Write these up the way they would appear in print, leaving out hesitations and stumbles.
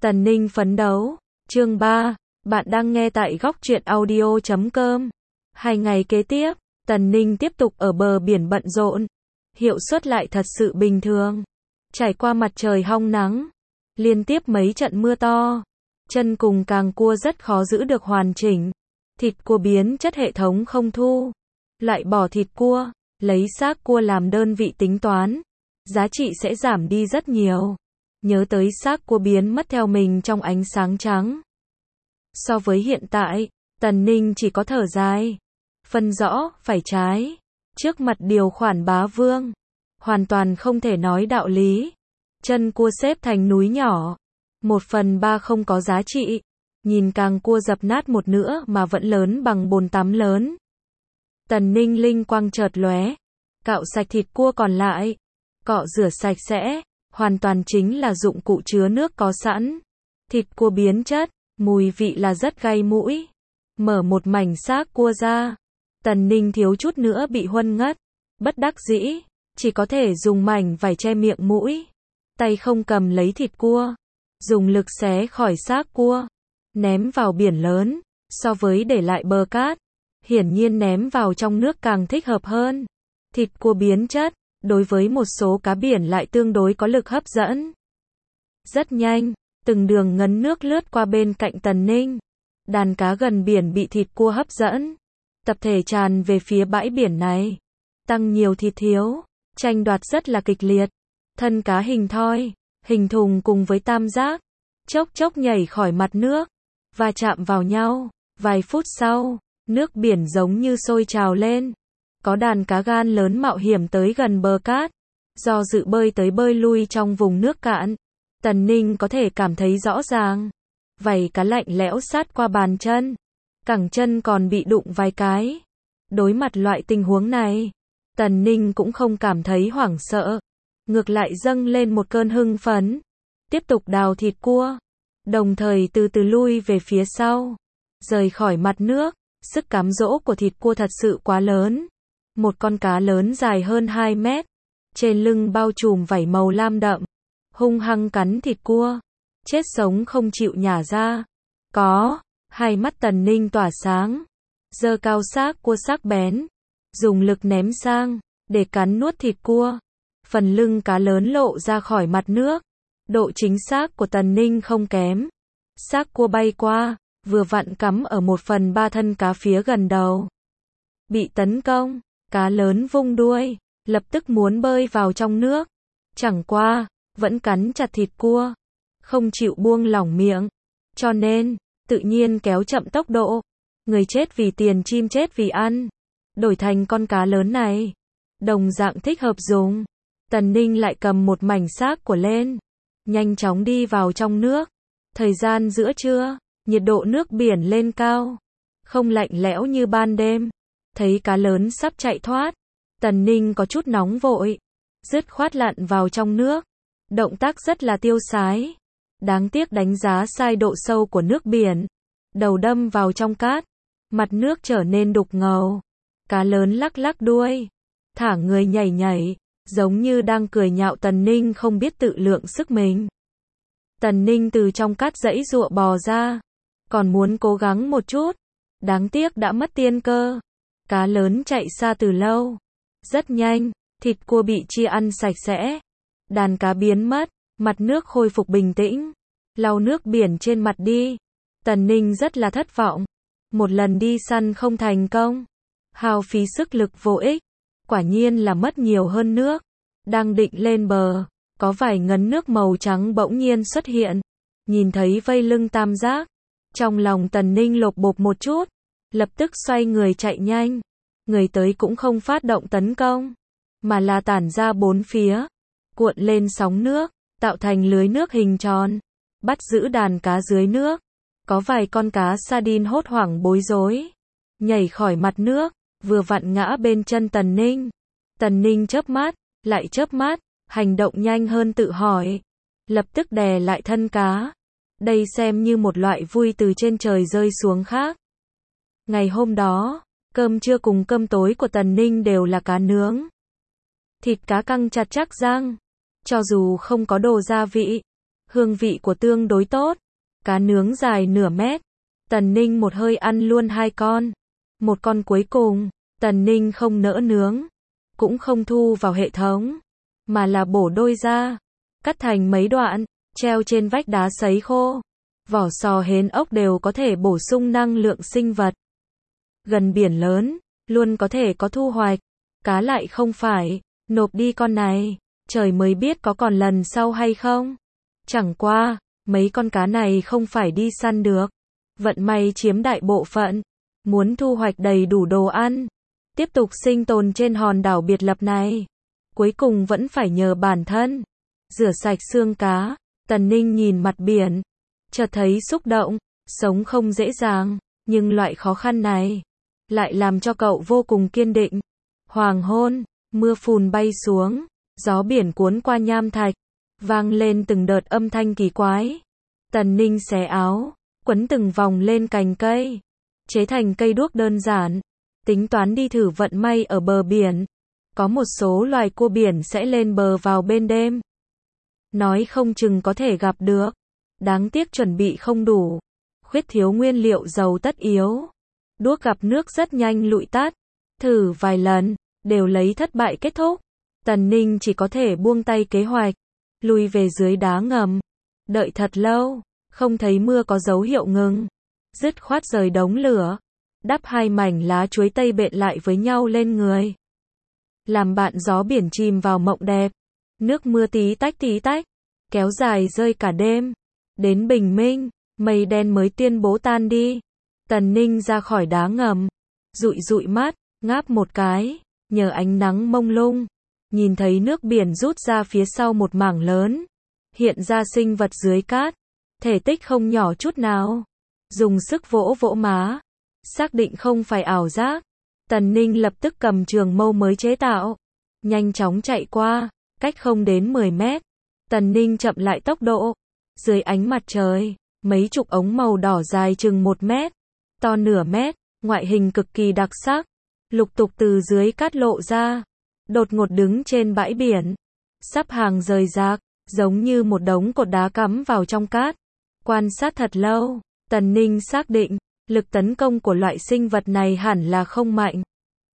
Tần Ninh phấn đấu. Chương 3. Bạn đang nghe tại góc truyện audio.com. 2 ngày kế tiếp, Tần Ninh tiếp tục ở bờ biển bận rộn. Hiệu suất lại thật sự bình thường. Trải qua mặt trời hong nắng, liên tiếp mấy trận mưa to, chân cùng càng cua rất khó giữ được hoàn chỉnh. Thịt cua biến chất hệ thống không thu. Loại bỏ thịt cua, lấy xác cua làm đơn vị tính toán. Giá trị sẽ giảm đi rất nhiều. Nhớ tới xác cua biến mất theo mình trong ánh sáng trắng. So với hiện tại, Tần Ninh chỉ có thở dài. Phân rõ, phải trái. Trước mặt điều khoản bá vương, hoàn toàn không thể nói đạo lý. Chân cua xếp thành núi nhỏ. 1/3 không có giá trị. Nhìn càng cua dập nát một nửa mà vẫn lớn bằng bồn tắm lớn. Tần Ninh linh quang chợt lóe. Cạo sạch thịt cua còn lại. Cọ rửa sạch sẽ. Hoàn toàn chính là dụng cụ chứa nước có sẵn. Thịt cua biến chất, mùi vị là rất gây mũi. Mở một mảnh xác cua ra. Tần Ninh thiếu chút nữa bị huân ngất. Bất đắc dĩ, chỉ có thể dùng mảnh vải che miệng mũi. Tay không cầm lấy thịt cua. Dùng lực xé khỏi xác cua. Ném vào biển lớn. So với để lại bờ cát, hiển nhiên ném vào trong nước càng thích hợp hơn. Thịt cua biến chất, đối với một số cá biển lại tương đối có lực hấp dẫn. Rất nhanh, từng đường ngấn nước lướt qua bên cạnh Tần Ninh. Đàn cá gần biển bị thịt cua hấp dẫn. Tập thể tràn về phía bãi biển này. Tăng nhiều thịt thiếu, tranh đoạt rất là kịch liệt. Thân cá hình thoi, hình thùng cùng với tam giác, chốc chốc nhảy khỏi mặt nước, và chạm vào nhau. Vài phút sau, nước biển giống như sôi trào lên. Có đàn cá gan lớn mạo hiểm tới gần bờ cát. Do dự bơi tới bơi lui trong vùng nước cạn. Tần Ninh có thể cảm thấy rõ ràng. Vảy cá lạnh lẽo sát qua bàn chân. Cẳng chân còn bị đụng vài cái. Đối mặt loại tình huống này, Tần Ninh cũng không cảm thấy hoảng sợ. Ngược lại dâng lên một cơn hưng phấn. Tiếp tục đào thịt cua. Đồng thời từ từ lui về phía sau. Rời khỏi mặt nước. Sức cám dỗ của thịt cua thật sự quá lớn. Một con cá lớn dài hơn 2 mét. Trên lưng bao trùm vảy màu lam đậm. Hung hăng cắn thịt cua. Chết sống không chịu nhả ra. Có. Hai mắt Tần Ninh tỏa sáng. Giơ cao xác cua sắc bén. Dùng lực ném sang. Để cắn nuốt thịt cua. Phần lưng cá lớn lộ ra khỏi mặt nước. Độ chính xác của Tần Ninh không kém. Xác cua bay qua. Vừa vặn cắm ở 1/3 thân cá phía gần đầu. Bị tấn công. Cá lớn vung đuôi, lập tức muốn bơi vào trong nước. Chẳng qua, vẫn cắn chặt thịt cua. Không chịu buông lỏng miệng. Cho nên, tự nhiên kéo chậm tốc độ. Người chết vì tiền, chim chết vì ăn. Đổi thành con cá lớn này. Đồng dạng thích hợp dùng. Tần Ninh lại cầm một mảnh xác của lên. Nhanh chóng đi vào trong nước. Thời gian giữa trưa, nhiệt độ nước biển lên cao. Không lạnh lẽo như ban đêm. Thấy cá lớn sắp chạy thoát. Tần Ninh có chút nóng vội. Dứt khoát lặn vào trong nước. Động tác rất là tiêu sái. Đáng tiếc đánh giá sai độ sâu của nước biển. Đầu đâm vào trong cát. Mặt nước trở nên đục ngầu. Cá lớn lắc lắc đuôi. Thả người nhảy nhảy. Giống như đang cười nhạo Tần Ninh không biết tự lượng sức mình. Tần Ninh từ trong cát giãy giụa bò ra. Còn muốn cố gắng một chút. Đáng tiếc đã mất tiên cơ. Cá lớn chạy xa từ lâu. Rất nhanh, thịt cua bị chia ăn sạch sẽ. Đàn cá biến mất, mặt nước khôi phục bình tĩnh. Lau nước biển trên mặt đi. Tần Ninh rất là thất vọng. Một lần đi săn không thành công. Hao phí sức lực vô ích. Quả nhiên là mất nhiều hơn nước. Đang định lên bờ, có vài ngấn nước màu trắng bỗng nhiên xuất hiện. Nhìn thấy vây lưng tam giác. Trong lòng Tần Ninh lột bột một chút. Lập tức xoay người chạy nhanh. Người tới cũng không phát động tấn công, mà là tản ra bốn phía. Cuộn lên sóng nước, tạo thành lưới nước hình tròn. Bắt giữ đàn cá dưới nước. Có vài con cá sardine hốt hoảng bối rối. Nhảy khỏi mặt nước, vừa vặn ngã bên chân Tần Ninh. Tần Ninh chớp mắt, lại chớp mắt, hành động nhanh hơn tự hỏi. Lập tức đè lại thân cá. Đây xem như một loại vui từ trên trời rơi xuống khác. Ngày hôm đó, cơm trưa cùng cơm tối của Tần Ninh đều là cá nướng. Thịt cá căng chặt chắc răng. Cho dù không có đồ gia vị, hương vị của tương đối tốt. Cá nướng dài nửa mét. Tần Ninh một hơi ăn luôn 2 con. Một con cuối cùng, Tần Ninh không nỡ nướng, cũng không thu vào hệ thống, mà là bổ đôi ra, cắt thành mấy đoạn, treo trên vách đá sấy khô. Vỏ sò hến ốc đều có thể bổ sung năng lượng sinh vật. Gần biển lớn, luôn có thể có thu hoạch. Cá lại không phải, nộp đi con này, trời mới biết có còn lần sau hay không. Chẳng qua, mấy con cá này không phải đi săn được. Vận may chiếm đại bộ phận. Muốn thu hoạch đầy đủ đồ ăn, tiếp tục sinh tồn trên hòn đảo biệt lập này, cuối cùng vẫn phải nhờ bản thân. Rửa sạch xương cá, Tần Ninh nhìn mặt biển, chợt thấy xúc động, sống không dễ dàng, nhưng loại khó khăn này lại làm cho cậu vô cùng kiên định. Hoàng hôn, mưa phùn bay xuống, gió biển cuốn qua nham thạch, vang lên từng đợt âm thanh kỳ quái. Tần Ninh xé áo, quấn từng vòng lên cành cây, chế thành cây đuốc đơn giản, tính toán đi thử vận may ở bờ biển. Có một số loài cua biển sẽ lên bờ vào bên đêm. Nói không chừng có thể gặp được. Đáng tiếc chuẩn bị không đủ. Khuyết thiếu nguyên liệu dầu tất yếu. Đuốc gặp nước rất nhanh lụi tắt. Thử vài lần, đều lấy thất bại kết thúc. Tần Ninh chỉ có thể buông tay kế hoạch, lùi về dưới đá ngầm. Đợi thật lâu, không thấy mưa có dấu hiệu ngừng. Dứt khoát rời đống lửa, đắp 2 mảnh lá chuối tây bện lại với nhau lên người. Làm bạn gió biển chìm vào mộng đẹp. Nước mưa tí tách, kéo dài rơi cả đêm. Đến bình minh, mây đen mới tuyên bố tan đi. Tần Ninh ra khỏi đá ngầm, dụi mắt, ngáp một cái, nhờ ánh nắng mông lung, nhìn thấy nước biển rút ra phía sau một mảng lớn, hiện ra sinh vật dưới cát, thể tích không nhỏ chút nào. Dùng sức vỗ vỗ má, xác định không phải ảo giác. Tần Ninh lập tức cầm trường mâu mới chế tạo, nhanh chóng chạy qua, cách không đến 10 mét. Tần Ninh chậm lại tốc độ. Dưới ánh mặt trời, mấy chục ống màu đỏ dài chừng 1 mét, to nửa mét, ngoại hình cực kỳ đặc sắc, lục tục từ dưới cát lộ ra, đột ngột đứng trên bãi biển, sắp hàng rời rạc, giống như một đống cột đá cắm vào trong cát. Quan sát thật lâu, Tần Ninh xác định, lực tấn công của loại sinh vật này hẳn là không mạnh.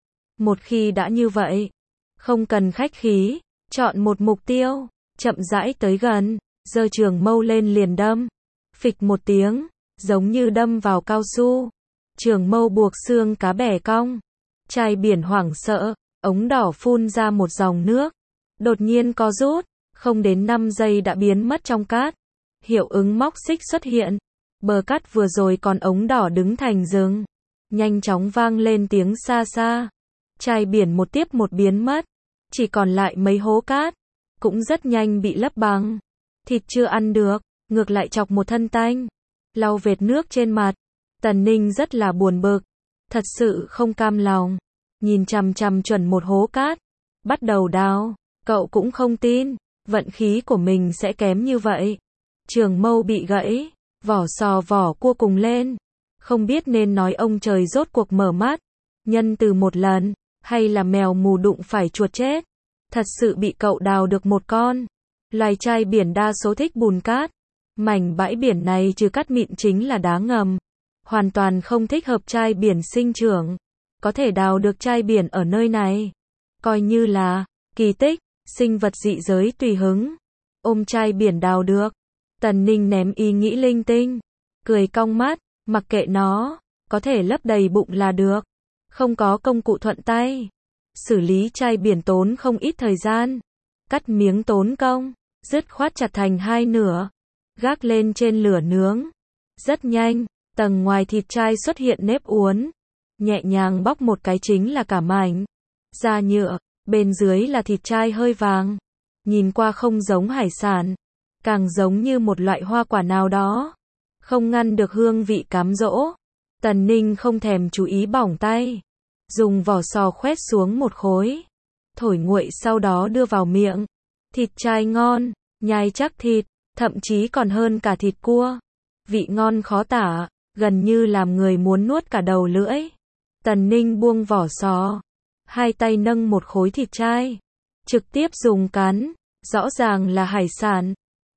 Một khi đã như vậy, không cần khách khí, chọn một mục tiêu, chậm rãi tới gần, giơ trường mâu lên liền đâm. Phịch một tiếng, giống như đâm vào cao su. Trường mâu buộc xương cá bẻ cong. Trai biển hoảng sợ, ống đỏ phun ra một dòng nước. Đột nhiên co rút, không đến 5 giây đã biến mất trong cát. Hiệu ứng móc xích xuất hiện. Bờ cát vừa rồi còn ống đỏ đứng thành rừng. Nhanh chóng vang lên tiếng xa xa. Trai biển một tiếp một biến mất. Chỉ còn lại mấy hố cát. Cũng rất nhanh bị lấp bằng. Thịt chưa ăn được, ngược lại chọc một thân tanh. Lau vệt nước trên mặt. Tần Ninh rất là buồn bực. Thật sự không cam lòng. Nhìn chằm chằm chuẩn một hố cát. Bắt đầu đào. Cậu cũng không tin, vận khí của mình sẽ kém như vậy. Trường mâu bị gãy. Vỏ sò vỏ cua cùng lên. Không biết nên nói ông trời rốt cuộc mở mắt. Nhân từ một lần. Hay là mèo mù đụng phải chuột chết. Thật sự bị cậu đào được một con. Loài trai biển đa số thích bùn cát. Mảnh bãi biển này trừ cát mịn chính là đá ngầm. Hoàn toàn không thích hợp trai biển sinh trưởng. Có thể đào được trai biển ở nơi này, coi như là kỳ tích. Sinh vật dị giới tùy hứng. Ôm trai biển đào được. Tần Ninh ném ý nghĩ linh tinh. Cười cong mắt, mặc kệ nó. Có thể lấp đầy bụng là được. Không có công cụ thuận tay. Xử lý trai biển tốn không ít thời gian. Cắt miếng tốn công. Dứt khoát chặt thành 2 nửa. Gác lên trên lửa nướng. Rất nhanh, tầng ngoài thịt trai xuất hiện nếp uốn. Nhẹ nhàng bóc một cái chính là cả mảnh da nhựa. Bên dưới là thịt trai hơi vàng. Nhìn qua không giống hải sản, càng giống như một loại hoa quả nào đó. Không ngăn được hương vị cám dỗ. Tần Ninh không thèm chú ý bỏng tay. Dùng vỏ sò khoét xuống một khối. Thổi nguội sau đó đưa vào miệng. Thịt trai ngon, nhai chắc thịt, thậm chí còn hơn cả thịt cua. Vị ngon khó tả, gần như làm người muốn nuốt cả đầu lưỡi. Tần Ninh buông vỏ sò. 2 tay nâng một khối thịt trai. Trực tiếp dùng cắn. Rõ ràng là hải sản.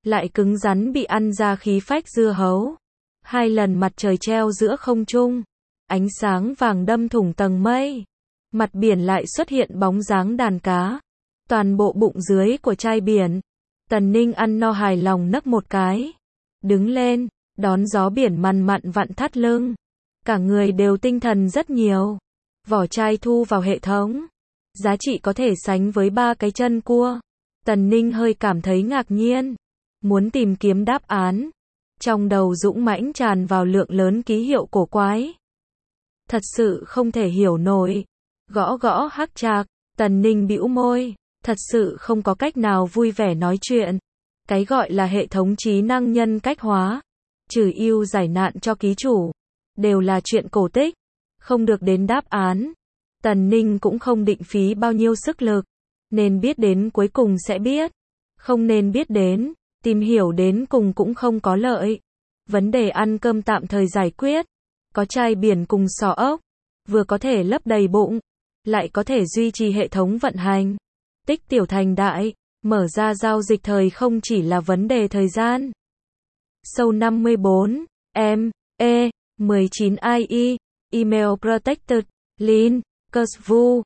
lại cứng rắn bị ăn ra khí phách dưa hấu. 2 lần mặt trời treo giữa không trung, ánh sáng vàng đâm thủng tầng mây. Mặt biển lại xuất hiện bóng dáng đàn cá. Toàn bộ bụng dưới của chai biển. Tần Ninh ăn no hài lòng nấc một cái. Đứng lên, đón gió biển mằn mặn vặn thắt lưng. Cả người đều tinh thần rất nhiều. Vỏ chai thu vào hệ thống. Giá trị có thể sánh với 3 cái chân cua. Tần Ninh hơi cảm thấy ngạc nhiên. Muốn tìm kiếm đáp án. Trong đầu dũng mãnh tràn vào lượng lớn ký hiệu cổ quái. Thật sự không thể hiểu nổi. Gõ gõ hắc trạc, Tần Ninh bĩu môi. Thật sự không có cách nào vui vẻ nói chuyện. Cái gọi là hệ thống trí năng nhân cách hóa, trừ ưu giải nạn cho ký chủ, đều là chuyện cổ tích, không được đến đáp án. Tần Ninh cũng không định phí bao nhiêu sức lực, nên biết đến cuối cùng sẽ biết, không nên biết đến, tìm hiểu đến cùng cũng không có lợi. Vấn đề ăn cơm tạm thời giải quyết, có chai biển cùng sò ốc, vừa có thể lấp đầy bụng, lại có thể duy trì hệ thống vận hành. Tích tiểu thành đại, mở ra giao dịch thời không chỉ là vấn đề thời gian. Sâu 54, M.E. 19 IE, Email Protected, Lin, Kursvu,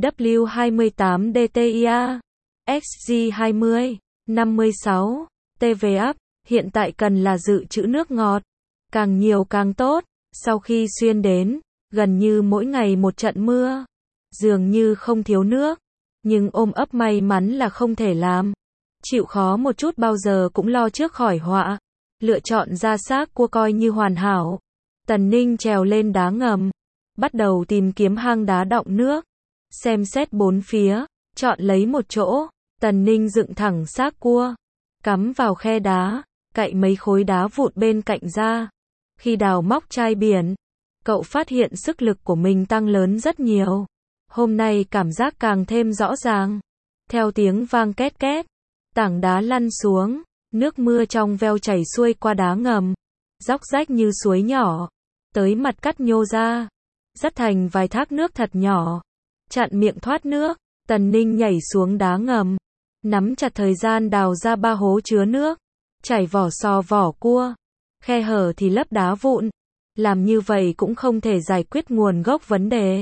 JW28 DTIA, XG20, 56, TVUp, hiện tại cần là dự trữ nước ngọt. Càng nhiều càng tốt, sau khi xuyên đến, gần như mỗi ngày một trận mưa. Dường như không thiếu nước. Nhưng ôm ấp may mắn là không thể làm. Chịu khó một chút bao giờ cũng lo trước khỏi họa. Lựa chọn ra xác cua coi như hoàn hảo. Tần Ninh trèo lên đá ngầm. Bắt đầu tìm kiếm hang đá đọng nước. Xem xét bốn phía. Chọn lấy một chỗ. Tần Ninh dựng thẳng xác cua. Cắm vào khe đá. Cạy mấy khối đá vụn bên cạnh ra. Khi đào móc chai biển, cậu phát hiện sức lực của mình tăng lớn rất nhiều. Hôm nay cảm giác càng thêm rõ ràng. Theo tiếng vang két két, tảng đá lăn xuống, nước mưa trong veo chảy xuôi qua đá ngầm, róc rách như suối nhỏ, tới mặt cắt nhô ra, dắt thành vài thác nước thật nhỏ, chặn miệng thoát nước. Tần Ninh nhảy xuống đá ngầm, nắm chặt thời gian đào ra 3 hố chứa nước, chảy vỏ sò vỏ cua, khe hở thì lấp đá vụn. Làm như vậy cũng không thể giải quyết nguồn gốc vấn đề,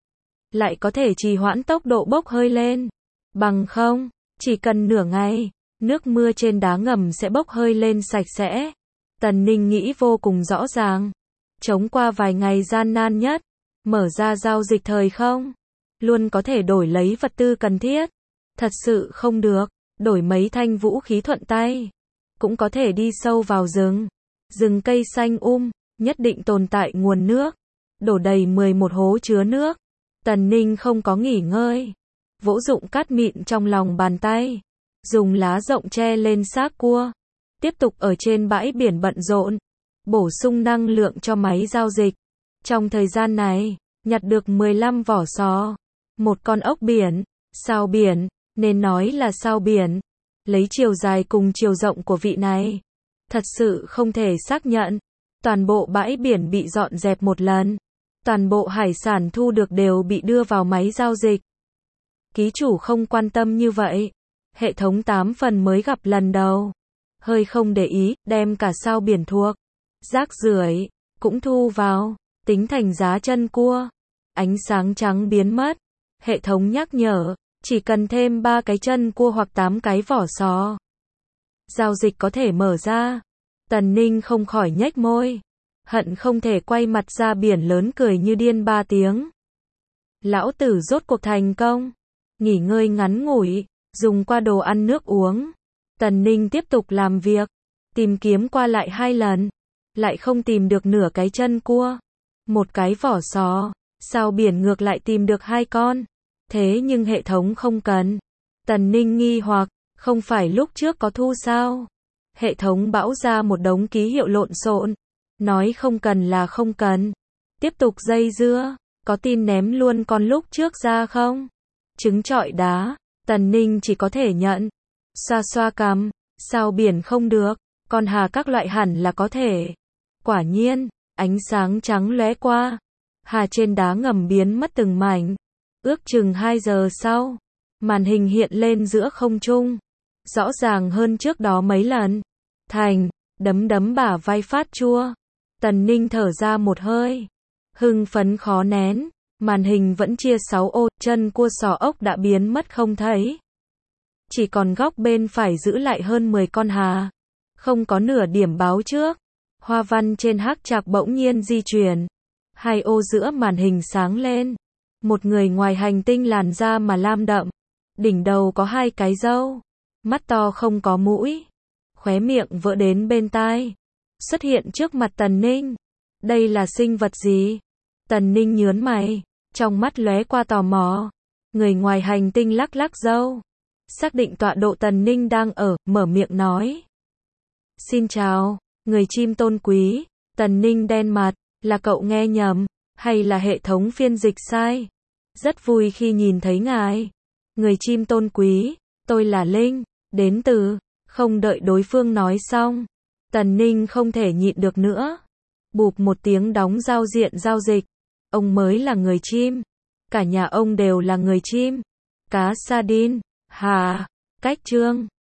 lại có thể trì hoãn tốc độ bốc hơi lên. Bằng không, chỉ cần nửa ngày, nước mưa trên đá ngầm sẽ bốc hơi lên sạch sẽ. Tần Ninh nghĩ vô cùng rõ ràng. Chống qua vài ngày gian nan nhất, mở ra giao dịch thời không, luôn có thể đổi lấy vật tư cần thiết. Thật sự không được, đổi mấy thanh vũ khí thuận tay. Cũng có thể đi sâu vào rừng. Rừng cây xanh nhất định tồn tại nguồn nước. Đổ đầy 11 hố chứa nước. Tần Ninh không có nghỉ ngơi. Vỗ dụng cát mịn trong lòng bàn tay. Dùng lá rộng che lên xác cua. Tiếp tục ở trên bãi biển bận rộn. Bổ sung năng lượng cho máy giao dịch. Trong thời gian này, nhặt được 15 vỏ sò. Một con ốc biển, sao biển, nên nói là sao biển. Lấy chiều dài cùng chiều rộng của vị này, thật sự không thể xác nhận. Toàn bộ bãi biển bị dọn dẹp một lần. Toàn bộ hải sản thu được đều bị đưa vào máy giao dịch. Ký chủ không quan tâm như vậy. Hệ thống 8 phần mới gặp lần đầu. Hơi không để ý, đem cả sao biển thuộc rác rưởi cũng thu vào, tính thành giá chân cua. Ánh sáng trắng biến mất. Hệ thống nhắc nhở, chỉ cần thêm 3 cái chân cua hoặc 8 cái vỏ sò, giao dịch có thể mở ra. Tần Ninh không khỏi nhếch môi. Hận không thể quay mặt ra biển lớn cười như điên 3 tiếng. Lão tử rốt cuộc thành công. Nghỉ ngơi ngắn ngủi, dùng qua đồ ăn nước uống. Tần Ninh tiếp tục làm việc. Tìm kiếm qua lại 2 lần. Lại không tìm được nửa cái chân cua. Một cái vỏ sò. Sao biển ngược lại tìm được 2 con. Thế nhưng hệ thống không cần. Tần Ninh nghi hoặc, không phải lúc trước có thu sao? Hệ thống bão ra một đống ký hiệu lộn xộn. Nói không cần là không cần. Tiếp tục dây dưa. Có tin ném luôn con lúc trước ra không? Trứng trọi đá. Tần Ninh chỉ có thể nhận. Xoa xoa cằm. Sao biển không được? Con hà các loại hẳn là có thể. Quả nhiên, ánh sáng trắng lóe qua. Hà trên đá ngầm biến mất từng mảnh. Ước chừng 2 giờ sau, màn hình hiện lên giữa không trung. rõ ràng hơn trước đó mấy lần. Thành, đấm đấm bả vai Phát Chua. Tần Ninh thở ra một hơi. Hưng phấn khó nén, màn hình vẫn chia 6 ô, chân cua sò ốc đã biến mất không thấy. Chỉ còn góc bên phải giữ lại hơn 10 con hà. Không có nửa điểm báo trước. Hoa văn trên hắc trạc bỗng nhiên di chuyển. Hai ô giữa màn hình sáng lên. Một người ngoài hành tinh làn da mà lam đậm. Đỉnh đầu có 2 cái râu. Mắt to không có mũi. Khóe miệng vỡ đến bên tai. Xuất hiện trước mặt Tần Ninh. Đây là sinh vật gì? Tần Ninh nhướng mày. Trong mắt lóe qua tò mò. Người ngoài hành tinh lắc lắc râu. Xác định tọa độ Tần Ninh đang ở, mở miệng nói. Xin chào, người chim tôn quý. Tần Ninh đen mặt, là cậu nghe nhầm, hay là hệ thống phiên dịch sai? Rất vui khi nhìn thấy ngài. Người chim tôn quý, tôi là Linh, đến từ, không đợi đối phương nói xong. Tần Ninh không thể nhịn được nữa. Bụp một tiếng đóng giao diện giao dịch. Ông mới là người chim. Cả nhà ông đều là người chim. Cá sardin, hà, cách chương.